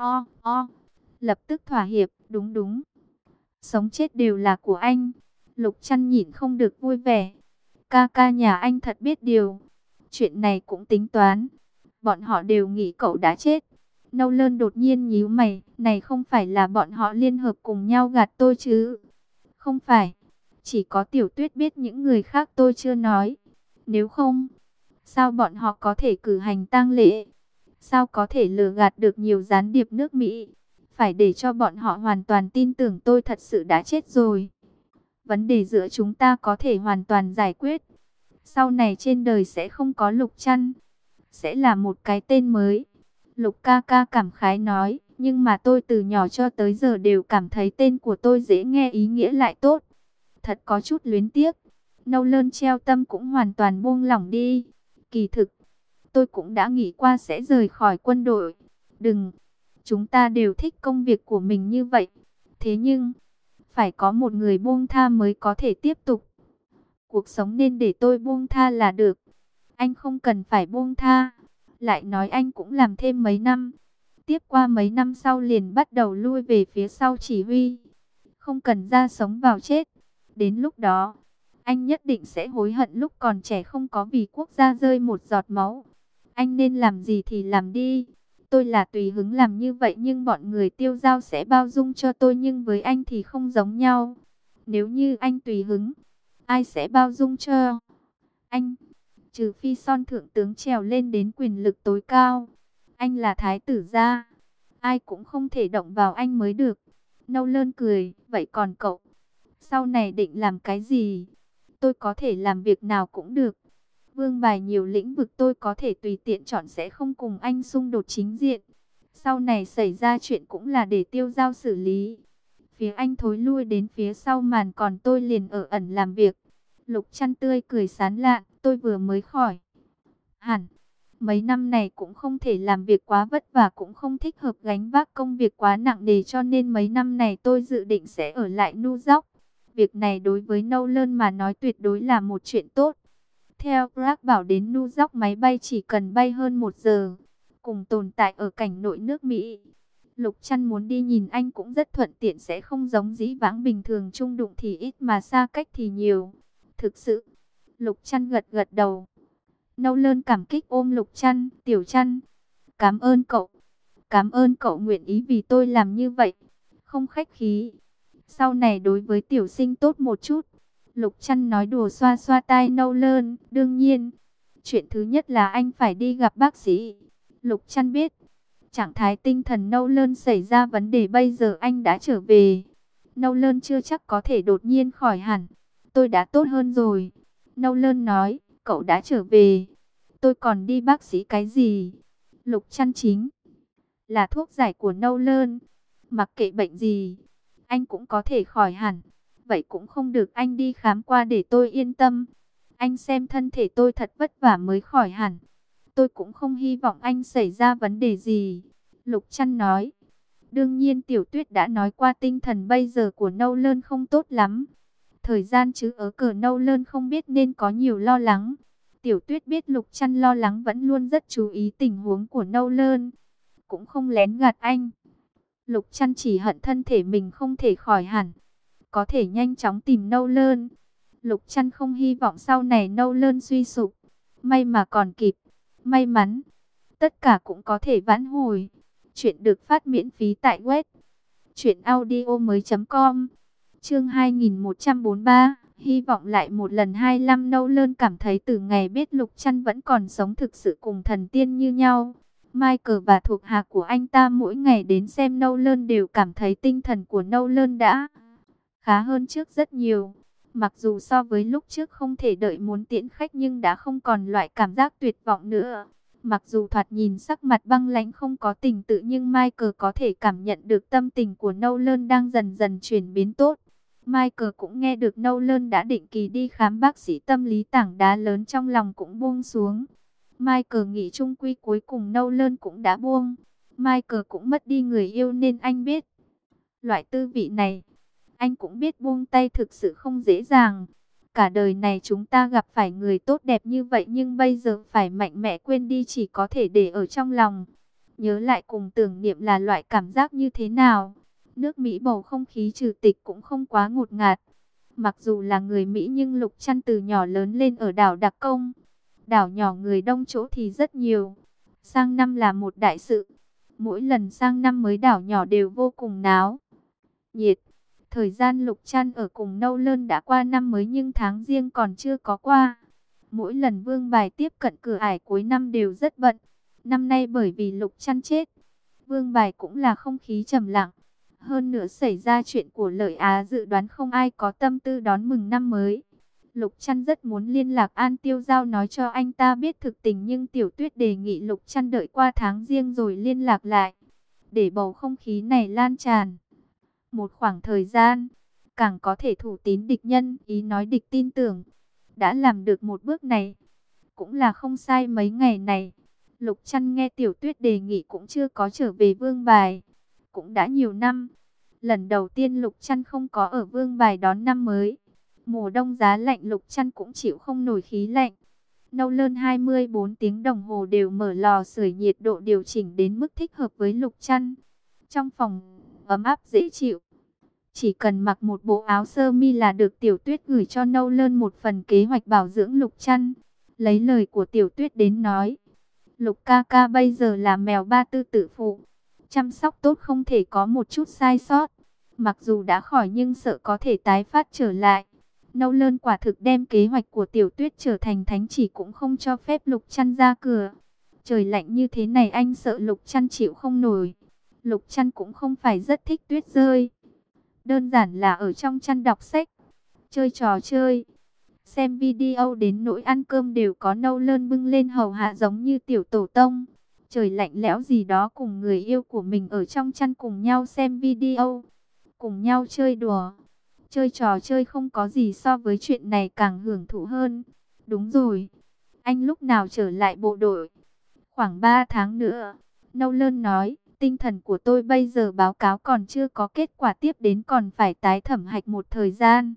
lập tức thỏa hiệp, đúng đúng, sống chết đều là của anh. Lục Trăn nhịn không được vui vẻ, ca ca nhà anh thật biết điều, chuyện này cũng tính toán. Bọn họ đều nghĩ cậu đã chết. Nâu lơn đột nhiên nhíu mày, này không phải là bọn họ liên hợp cùng nhau gạt tôi chứ? Không phải, chỉ có Tiểu Tuyết biết, những người khác tôi chưa nói. Nếu không, sao bọn họ có thể cử hành tang lễ? Sao có thể lừa gạt được nhiều gián điệp nước Mỹ? Phải để cho bọn họ hoàn toàn tin tưởng tôi thật sự đã chết rồi. Vấn đề giữa chúng ta có thể hoàn toàn giải quyết. Sau này trên đời sẽ không có Lục Trăn, sẽ là một cái tên mới. Lục ca ca cảm khái nói, nhưng mà tôi từ nhỏ cho tới giờ đều cảm thấy tên của tôi dễ nghe, ý nghĩa lại tốt. Thật có chút luyến tiếc. Nâu lơn treo tâm cũng hoàn toàn buông lỏng đi. Kỳ thực, tôi cũng đã nghĩ qua sẽ rời khỏi quân đội. Đừng, chúng ta đều thích công việc của mình như vậy. Thế nhưng, phải có một người buông tha mới có thể tiếp tục. Cuộc sống nên để tôi buông tha là được. Anh không cần phải buông tha. Lại nói anh cũng làm thêm mấy năm. Tiếp qua mấy năm sau liền bắt đầu lui về phía sau chỉ huy. Không cần ra sống vào chết. Đến lúc đó, anh nhất định sẽ hối hận lúc còn trẻ không có vì quốc gia rơi một giọt máu. Anh nên làm gì thì làm đi. Tôi là tùy hứng làm như vậy, nhưng bọn người Tiêu Giao sẽ bao dung cho tôi, nhưng với anh thì không giống nhau. Nếu như anh tùy hứng, ai sẽ bao dung cho anh? Trừ phi Son thượng tướng trèo lên đến quyền lực tối cao. Anh là thái tử gia, ai cũng không thể động vào anh mới được. Nâu lơn cười, vậy còn cậu? Sau này định làm cái gì? Tôi có thể làm việc nào cũng được. Vương Bài nhiều lĩnh vực tôi có thể tùy tiện chọn, sẽ không cùng anh xung đột chính diện. Sau này xảy ra chuyện cũng là để Tiêu Giao xử lý. Phía anh thối lui đến phía sau màn, còn tôi liền ở ẩn làm việc. Lục Trăn tươi cười sán lạn, tôi vừa mới khỏi hẳn. Mấy năm này cũng không thể làm việc quá vất vả, cũng không thích hợp gánh vác công việc quá nặng nề, cho nên mấy năm này tôi dự định sẽ ở lại New York. Việc này đối với Nâu lơn mà nói tuyệt đối là một chuyện tốt. Theo Bragg bảo đến New York máy bay chỉ cần bay hơn 1 giờ. Cùng tồn tại ở cảnh nội nước Mỹ. Lục Trăn muốn đi nhìn anh cũng rất thuận tiện, sẽ không giống dĩ vãng bình thường, chung đụng thì ít mà xa cách thì nhiều. Thực sự, Lục Chăn gật gật đầu. Nâu Lơn cảm kích ôm Lục Chăn, Tiểu Chăn, cảm ơn cậu. Cảm ơn cậu nguyện ý vì tôi làm như vậy. Không khách khí. Sau này đối với tiểu sinh tốt một chút. Lục Chăn nói đùa xoa xoa tai Nâu Lơn. Đương nhiên, chuyện thứ nhất là anh phải đi gặp bác sĩ. Lục Chăn biết, trạng thái tinh thần Nâu Lơn xảy ra vấn đề, bây giờ anh đã trở về. Nâu Lơn chưa chắc có thể đột nhiên khỏi hẳn. Tôi đã tốt hơn rồi. Nâu Lơn nói, cậu đã trở về. Tôi còn đi bác sĩ cái gì? Lục Chăn chính là thuốc giải của Nâu Lơn. Mặc kệ bệnh gì, anh cũng có thể khỏi hẳn. Vậy cũng không được, anh đi khám qua để tôi yên tâm. Anh xem thân thể tôi thật vất vả mới khỏi hẳn. Tôi cũng không hy vọng anh xảy ra vấn đề gì. Lục Chăn nói. Đương nhiên Tiểu Tuyết đã nói qua tinh thần bây giờ của Nâu Lơn không tốt lắm. Thời gian chứ ở cờ Nâu Lơn không biết nên có nhiều lo lắng. Tiểu Tuyết biết Lục Chăn lo lắng vẫn luôn rất chú ý tình huống của Nâu Lơn. Cũng không lén gạt anh. Lục Chăn chỉ hận thân thể mình không thể khỏi hẳn. Có thể nhanh chóng tìm Nâu Lơn. Lục Chăn không hy vọng sau này Nâu Lơn suy sụp. May mà còn kịp. May mắn. Tất cả cũng có thể vãn hồi. Chuyện được phát miễn phí tại web truyệnaudiomoi.com. Chương 2143. Hy vọng lại một lần 25. Nâu Lơn cảm thấy từ ngày biết Lục Chăn vẫn còn sống thực sự cùng thần tiên như nhau. Michael và thuộc hạ của anh ta mỗi ngày đến xem Nâu Lơn đều cảm thấy tinh thần của Nâu Lơn đã khá hơn trước rất nhiều. Mặc dù so với lúc trước không thể đợi muốn tiễn khách nhưng đã không còn loại cảm giác tuyệt vọng nữa. Mặc dù thoạt nhìn sắc mặt băng lãnh không có tình tự nhưng Michael có thể cảm nhận được tâm tình của Nâu Lơn đang dần dần chuyển biến tốt. Michael cũng nghe được Nâu Lơn đã định kỳ đi khám bác sĩ tâm lý, tảng đá lớn trong lòng cũng buông xuống. Michael nghĩ chung quy cuối cùng Nâu Lơn cũng đã buông. Michael cũng mất đi người yêu nên anh biết loại tư vị này. Anh cũng biết buông tay thực sự không dễ dàng. Cả đời này chúng ta gặp phải người tốt đẹp như vậy nhưng bây giờ phải mạnh mẽ quên đi chỉ có thể để ở trong lòng. Nhớ lại cùng tưởng niệm là loại cảm giác như thế nào. Nước Mỹ bầu không khí trừ tịch cũng không quá ngột ngạt. Mặc dù là người Mỹ nhưng Lục Chăn từ nhỏ lớn lên ở đảo Đặc Công. Đảo nhỏ người đông chỗ thì rất nhiều. Sang năm là một đại sự. Mỗi lần sang năm mới đảo nhỏ đều vô cùng náo nhiệt. Thời gian Lục Chăn ở cùng Nâu Lơn đã qua năm mới nhưng tháng Giêng còn chưa có qua. Mỗi lần Vương Bài tiếp cận cửa ải cuối năm đều rất bận. Năm nay bởi vì Lục Chăn chết, Vương Bài cũng là không khí trầm lặng. Hơn nữa xảy ra chuyện của Lợi Á, dự đoán không ai có tâm tư đón mừng năm mới. Lục Chăn rất muốn liên lạc An Tiêu Giao nói cho anh ta biết thực tình nhưng Tiểu Tuyết đề nghị Lục Chăn đợi qua tháng Giêng rồi liên lạc lại. Để bầu không khí này lan tràn một khoảng thời gian, càng có thể thủ tín địch nhân, ý nói địch tin tưởng. Đã làm được một bước này, cũng là không sai. Mấy ngày này, Lục Chăn nghe Tiểu Tuyết đề nghị cũng chưa có trở về Vương Bài. Cũng đã nhiều năm, lần đầu tiên Lục Chăn không có ở Vương Bài đón năm mới. Mùa đông giá lạnh Lục Chăn cũng chịu không nổi khí lạnh. Nâu Lơn 24 tiếng đồng hồ đều mở lò sưởi, nhiệt độ điều chỉnh đến mức thích hợp với Lục Chăn. Trong phòng ấm áp dễ chịu. Chỉ cần mặc một bộ áo sơ mi là được. Tiểu Tuyết gửi cho Nâu Lơn một phần kế hoạch bảo dưỡng Lục Chăn. Lấy lời của Tiểu Tuyết đến nói, Lục ca ca bây giờ là mèo ba tư tự phụ. Chăm sóc tốt không thể có một chút sai sót. Mặc dù đã khỏi nhưng sợ có thể tái phát trở lại. Nâu Lơn quả thực đem kế hoạch của Tiểu Tuyết trở thành thánh chỉ, cũng không cho phép Lục Chăn ra cửa. Trời lạnh như thế này anh sợ Lục Chăn chịu không nổi. Lục Chăn cũng không phải rất thích tuyết rơi. Đơn giản là ở trong chăn đọc sách, chơi trò chơi, xem video, đến nỗi ăn cơm đều có Nâu Lơn bưng lên hầu hạ giống như tiểu tổ tông. Trời lạnh lẽo gì đó cùng người yêu của mình ở trong chăn cùng nhau xem video, cùng nhau chơi đùa, chơi trò chơi, không có gì so với chuyện này càng hưởng thụ hơn. Đúng rồi, anh lúc nào trở lại bộ đội? Khoảng 3 tháng nữa, Nâu Lơn nói. Tinh thần của tôi bây giờ báo cáo còn chưa có kết quả, tiếp đến còn phải tái thẩm hạch một thời gian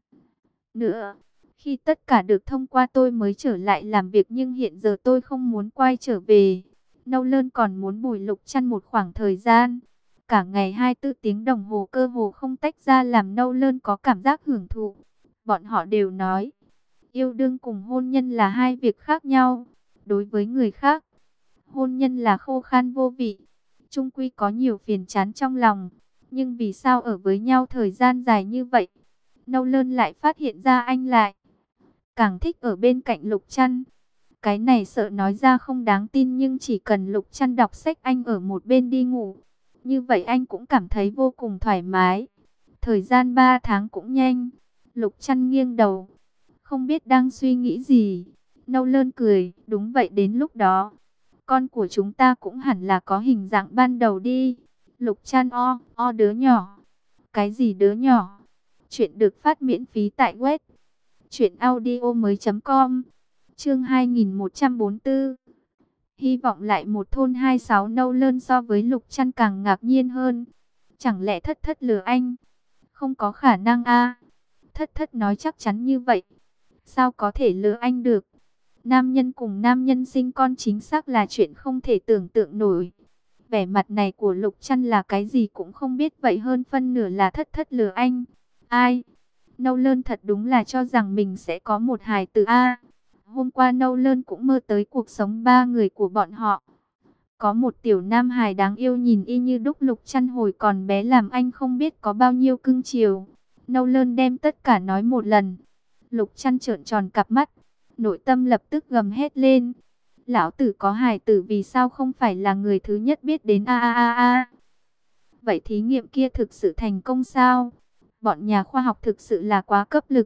nữa. Khi tất cả được thông qua tôi mới trở lại làm việc, nhưng hiện giờ tôi không muốn quay trở về. Nâu Lơn còn muốn bồi Lục Chăn một khoảng thời gian. Cả ngày 24 tiếng đồng hồ cơ hồ không tách ra làm Nâu Lơn có cảm giác hưởng thụ. Bọn họ đều nói, Yêu đương cùng hôn nhân là hai việc khác nhau. Đối với người khác, hôn nhân là khô khan vô vị, chung quy có nhiều phiền chán trong lòng. Nhưng vì sao ở với nhau thời gian dài như vậy, Nâu Lơn lại phát hiện ra anh lại càng thích ở bên cạnh Lục Trăn. Cái này sợ nói ra không đáng tin, nhưng chỉ cần Lục Trăn đọc sách, anh ở một bên đi ngủ, như vậy anh cũng cảm thấy vô cùng thoải mái. Thời gian 3 tháng cũng nhanh. Lục Trăn nghiêng đầu, không biết đang suy nghĩ gì. Nâu Lơn cười, đúng vậy, đến lúc đó con của chúng ta cũng hẳn là có hình dạng ban đầu đi. Lục Trăn đứa nhỏ. Cái gì đứa nhỏ? Chuyện được phát miễn phí tại web truyệnaudiomoi.com. Chương 2144. Hy vọng lại một thôn 26. Nâu Lơn so với Lục Trăn càng ngạc nhiên hơn. Chẳng lẽ Thất Thất lừa anh? Không có khả năng a. Thất Thất nói chắc chắn như vậy, sao có thể lừa anh được? Nam nhân cùng nam nhân sinh con chính xác là chuyện không thể tưởng tượng nổi. Vẻ mặt này của Lục Trăn là cái gì cũng không biết, vậy hơn phân nửa là Thất Thất lừa anh. Ai? Nâu Lơn thật đúng là cho rằng mình sẽ có một hài tử a. Hôm qua Nâu Lơn cũng mơ tới cuộc sống ba người của bọn họ. Có một tiểu nam hài đáng yêu nhìn y như đúc Lục Trăn hồi còn bé, làm anh không biết có bao nhiêu cưng chiều. Nâu Lơn đem tất cả nói một lần. Lục Trăn trợn tròn cặp mắt, nội tâm lập tức gầm hét lên. Lão tử có hài tử, vì sao không phải là người thứ nhất biết đến a. Vậy thí nghiệm kia thực sự thành công sao? Bọn nhà khoa học thực sự là quá cấp lực.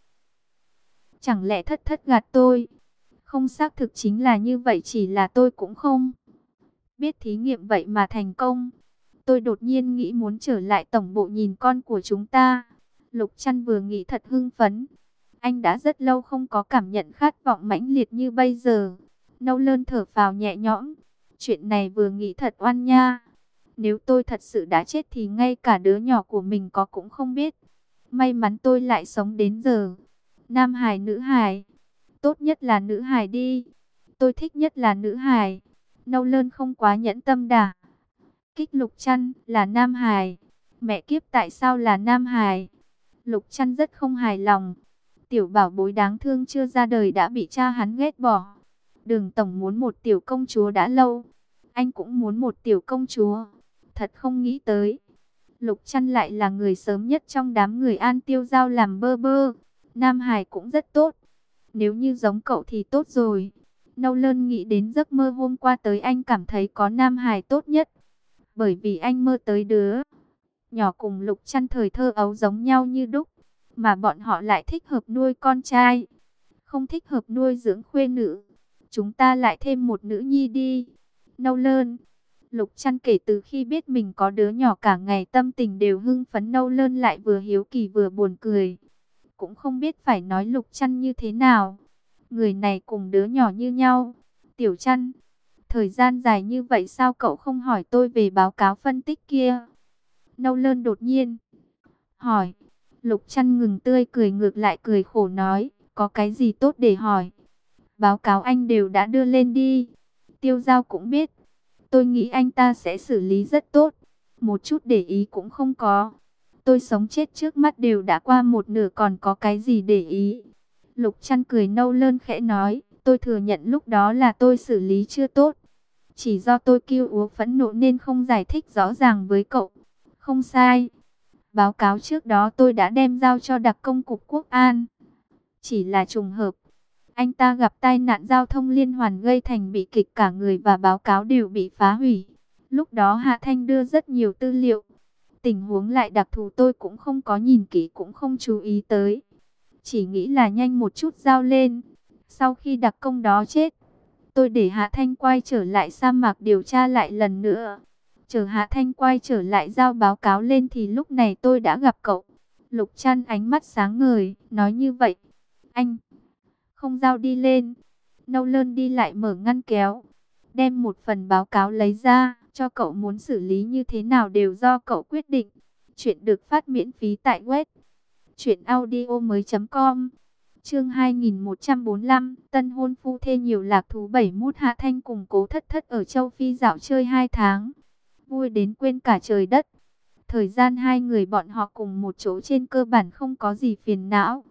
Chẳng lẽ Thất Thất gạt tôi? Không, xác thực chính là như vậy, chỉ là tôi cũng không biết thí nghiệm vậy mà thành công. Tôi đột nhiên nghĩ muốn trở lại tổng bộ nhìn con của chúng ta. Lục Trăn vừa nghĩ thật hưng phấn. Anh đã rất lâu không có cảm nhận khát vọng mãnh liệt như bây giờ. Nâu Lơn thở phào nhẹ nhõm. Chuyện này vừa nghĩ thật oan nha. Nếu tôi thật sự đã chết thì ngay cả đứa nhỏ của mình có cũng không biết. May mắn tôi lại sống đến giờ. Nam hài nữ hài? Tốt nhất là nữ hài đi. Tôi thích nhất là nữ hài. Nâu Lơn không quá nhẫn tâm đả kích Lục Trăn, là nam hài. Mẹ kiếp, tại sao là nam hài? Lục Trăn rất không hài lòng. Tiểu bảo bối đáng thương chưa ra đời đã bị cha hắn ghét bỏ. Đường tổng muốn một tiểu công chúa đã lâu. Anh cũng muốn một tiểu công chúa. Thật không nghĩ tới, Lục Trăn lại là người sớm nhất trong đám người An Tiêu Giao làm bơ bơ. Nam hài cũng rất tốt. Nếu như giống cậu thì tốt rồi. Nâu Lơn nghĩ đến giấc mơ hôm qua tới, anh cảm thấy có nam hài tốt nhất. Bởi vì anh mơ tới đứa nhỏ cùng Lục Trăn thời thơ ấu giống nhau như đúc. Mà bọn họ lại thích hợp nuôi con trai, không thích hợp nuôi dưỡng khuê nữ. Chúng ta lại thêm một nữ nhi đi. Nâu Lơn. Lục Trăn kể từ khi biết mình có đứa nhỏ cả ngày tâm tình đều hưng phấn. Nâu Lơn lại vừa hiếu kỳ vừa buồn cười. Cũng không biết phải nói Lục Trăn như thế nào. Người này cùng đứa nhỏ như nhau. Tiểu Trăn, thời gian dài như vậy sao cậu không hỏi tôi về báo cáo phân tích kia? Nâu Lơn đột nhiên hỏi. Lục Trăn ngừng tươi cười, ngược lại cười khổ nói, có cái gì tốt để hỏi? Báo cáo anh đều đã đưa lên đi. Tiêu Giao cũng biết. Tôi nghĩ anh ta sẽ xử lý rất tốt. Một chút để ý cũng không có. Tôi sống chết trước mắt đều đã qua một nửa, còn có cái gì để ý? Lục Trăn cười. Nâu Lơn khẽ nói, tôi thừa nhận lúc đó là tôi xử lý chưa tốt. Chỉ do tôi kiêu úa phẫn nộ nên không giải thích rõ ràng với cậu. Không sai. Báo cáo trước đó tôi đã đem giao cho đặc công cục Quốc an. Chỉ là trùng hợp, anh ta gặp tai nạn giao thông liên hoàn gây thành bị kịch cả người và báo cáo đều bị phá hủy. Lúc đó Hạ Thanh đưa rất nhiều tư liệu. Tình huống lại đặc thù, tôi cũng không có nhìn kỹ, cũng không chú ý tới. Chỉ nghĩ là nhanh một chút giao lên. Sau khi đặc công đó chết, tôi để Hạ Thanh quay trở lại sa mạc điều tra lại lần nữa. Chờ Hạ Thanh quay trở lại giao báo cáo lên thì lúc này tôi đã gặp cậu. Lục Trăn ánh mắt sáng ngời, nói như vậy, anh không giao đi lên. Nâu Lơn đi lại mở ngăn kéo, đem một phần báo cáo lấy ra, cho cậu, muốn xử lý như thế nào đều do cậu quyết định. Chuyện được phát miễn phí tại web truyệnaudiomoi.com. Chương 2145, tân hôn phu thê nhiều lạc thú. 71. Hạ Thanh cùng Cố Thất Thất ở châu Phi dạo chơi 2 tháng. Vui đến quên cả trời đất. Thời gian hai người bọn họ cùng một chỗ trên cơ bản không có gì phiền não.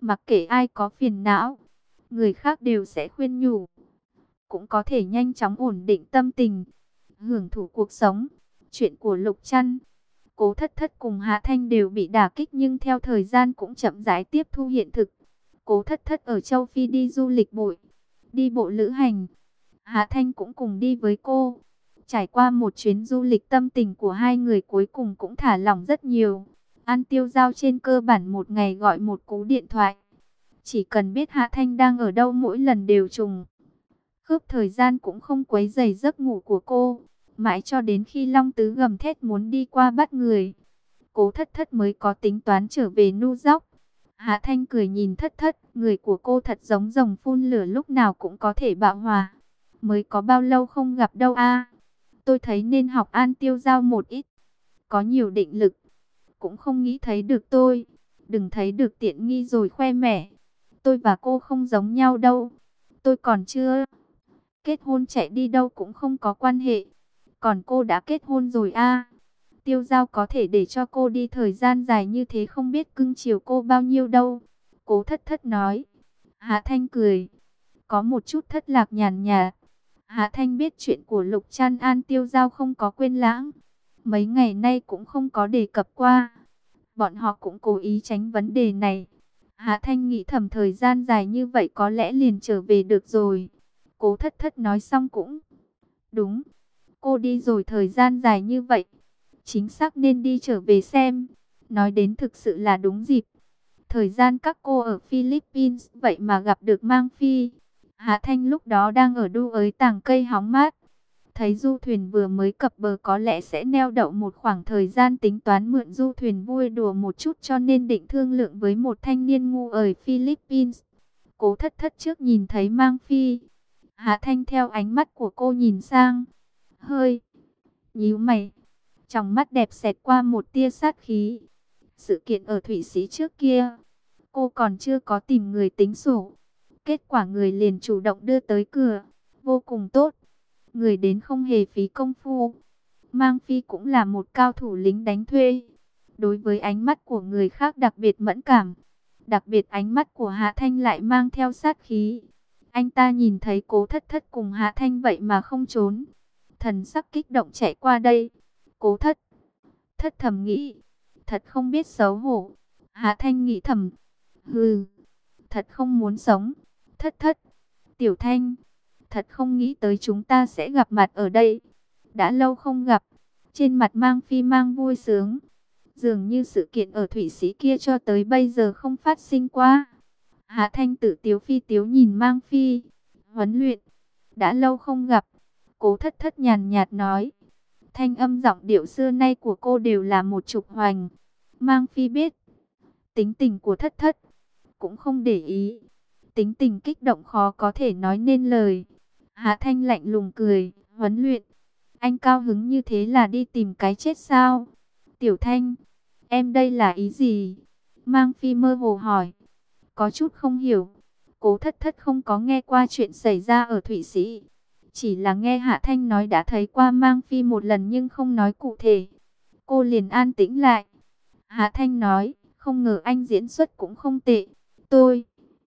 Mặc kệ ai có phiền não, người khác đều sẽ khuyên nhủ, cũng có thể nhanh chóng ổn định tâm tình, hưởng thụ cuộc sống. Chuyện của Lục Trăn, Cố Thất Thất cùng Hạ Thanh đều bị đả kích, nhưng theo thời gian cũng chậm rãi tiếp thu hiện thực. Cố Thất Thất ở châu Phi đi du lịch bụi, đi bộ lữ hành. Hạ Thanh cũng cùng đi với cô. Trải qua một chuyến du lịch, tâm tình của hai người cuối cùng cũng thả lỏng rất nhiều. An Tiêu Giao trên cơ bản một ngày gọi một cú điện thoại. Chỉ cần biết Hạ Thanh đang ở đâu mỗi lần đều trùng khớp, thời gian cũng không quấy rầy giấc ngủ của cô. Mãi cho đến khi Long Tứ gầm thét muốn đi qua bắt người, Cố Thất Thất mới có tính toán trở về New York. Hạ Thanh cười nhìn Thất Thất, người của cô thật giống rồng phun lửa, lúc nào cũng có thể bạo hòa. Mới có bao lâu không gặp đâu a. Tôi thấy nên học An Tiêu Giao một ít. Có nhiều định lực, cũng không nghĩ thấy được tôi. Đừng thấy được tiện nghi rồi khoe mẽ. Tôi và cô không giống nhau đâu. Tôi còn chưa kết hôn, chạy đi đâu cũng không có quan hệ. Còn cô đã kết hôn rồi a. Tiêu Giao có thể để cho cô đi thời gian dài như thế, không biết cưng chiều cô bao nhiêu đâu. Cố Thất Thất nói. Hạ Thanh cười, có một chút thất lạc nhàn nhạt. Hạ Thanh biết chuyện của Lục Trăn, An Tiêu Giao không có quên lãng. Mấy ngày nay cũng không có đề cập qua. Bọn họ cũng cố ý tránh vấn đề này. Hạ Thanh nghĩ thầm thời gian dài như vậy có lẽ liền trở về được rồi. Cố Thất Thất nói xong cũng đúng. Cô đi rồi thời gian dài như vậy, chính xác nên đi trở về xem. Nói đến thực sự là đúng dịp. Thời gian các cô ở Philippines, vậy mà gặp được Mang Phi. Hạ Thanh lúc đó đang ở đu ới tàng cây hóng mát. Thấy du thuyền vừa mới cập bờ, có lẽ sẽ neo đậu một khoảng thời gian, tính toán mượn du thuyền vui đùa một chút, cho nên định thương lượng với một thanh niên ngu ở Philippines. Cố Thất Thất trước nhìn thấy Mang Phi. Hạ Thanh theo ánh mắt của cô nhìn sang, hơi nhíu mày, trong mắt đẹp xẹt qua một tia sát khí. Sự kiện ở Thụy Sĩ trước kia, cô còn chưa có tìm người tính sổ, kết quả người liền chủ động đưa tới cửa, vô cùng tốt. Người đến không hề phí công phu. Mang Phi cũng là một cao thủ lính đánh thuê, đối với ánh mắt của người khác đặc biệt mẫn cảm. Đặc biệt ánh mắt của Hạ Thanh lại mang theo sát khí. Anh ta nhìn thấy Cố Thất Thất cùng Hạ Thanh vậy mà không trốn, thần sắc kích động chạy qua đây. Cố Thất Thất thầm nghĩ, thật không biết xấu hổ. Hạ Thanh nghĩ thầm, hừ, thật không muốn sống. Thất Thất, Tiểu Thanh, thật không nghĩ tới chúng ta sẽ gặp mặt ở đây. Đã lâu không gặp. Trên mặt Mang Phi mang vui sướng. Dường như sự kiện ở Thụy Sĩ kia cho tới bây giờ không phát sinh qua. Hạ Thanh tự tiếu phi tiếu nhìn Mang Phi. Huấn luyện, đã lâu không gặp. Cố Thất Thất nhàn nhạt nói. Thanh âm giọng điệu xưa nay của cô đều là một trục hoành. Mang Phi biết tính tình của Thất Thất, cũng không để ý. Tính tình kích động khó có thể nói nên lời. Hạ Thanh lạnh lùng cười. Huấn luyện, anh cao hứng như thế là đi tìm cái chết sao? Tiểu Thanh, em đây là ý gì? Mang Phi mơ hồ hỏi. Có chút không hiểu. Cố Thất Thất không có nghe qua chuyện xảy ra ở Thụy Sĩ. Chỉ là nghe Hạ Thanh nói đã thấy qua Mang Phi một lần nhưng không nói cụ thể. Cô liền an tĩnh lại. Hạ Thanh nói, không ngờ anh diễn xuất cũng không tệ. Tôi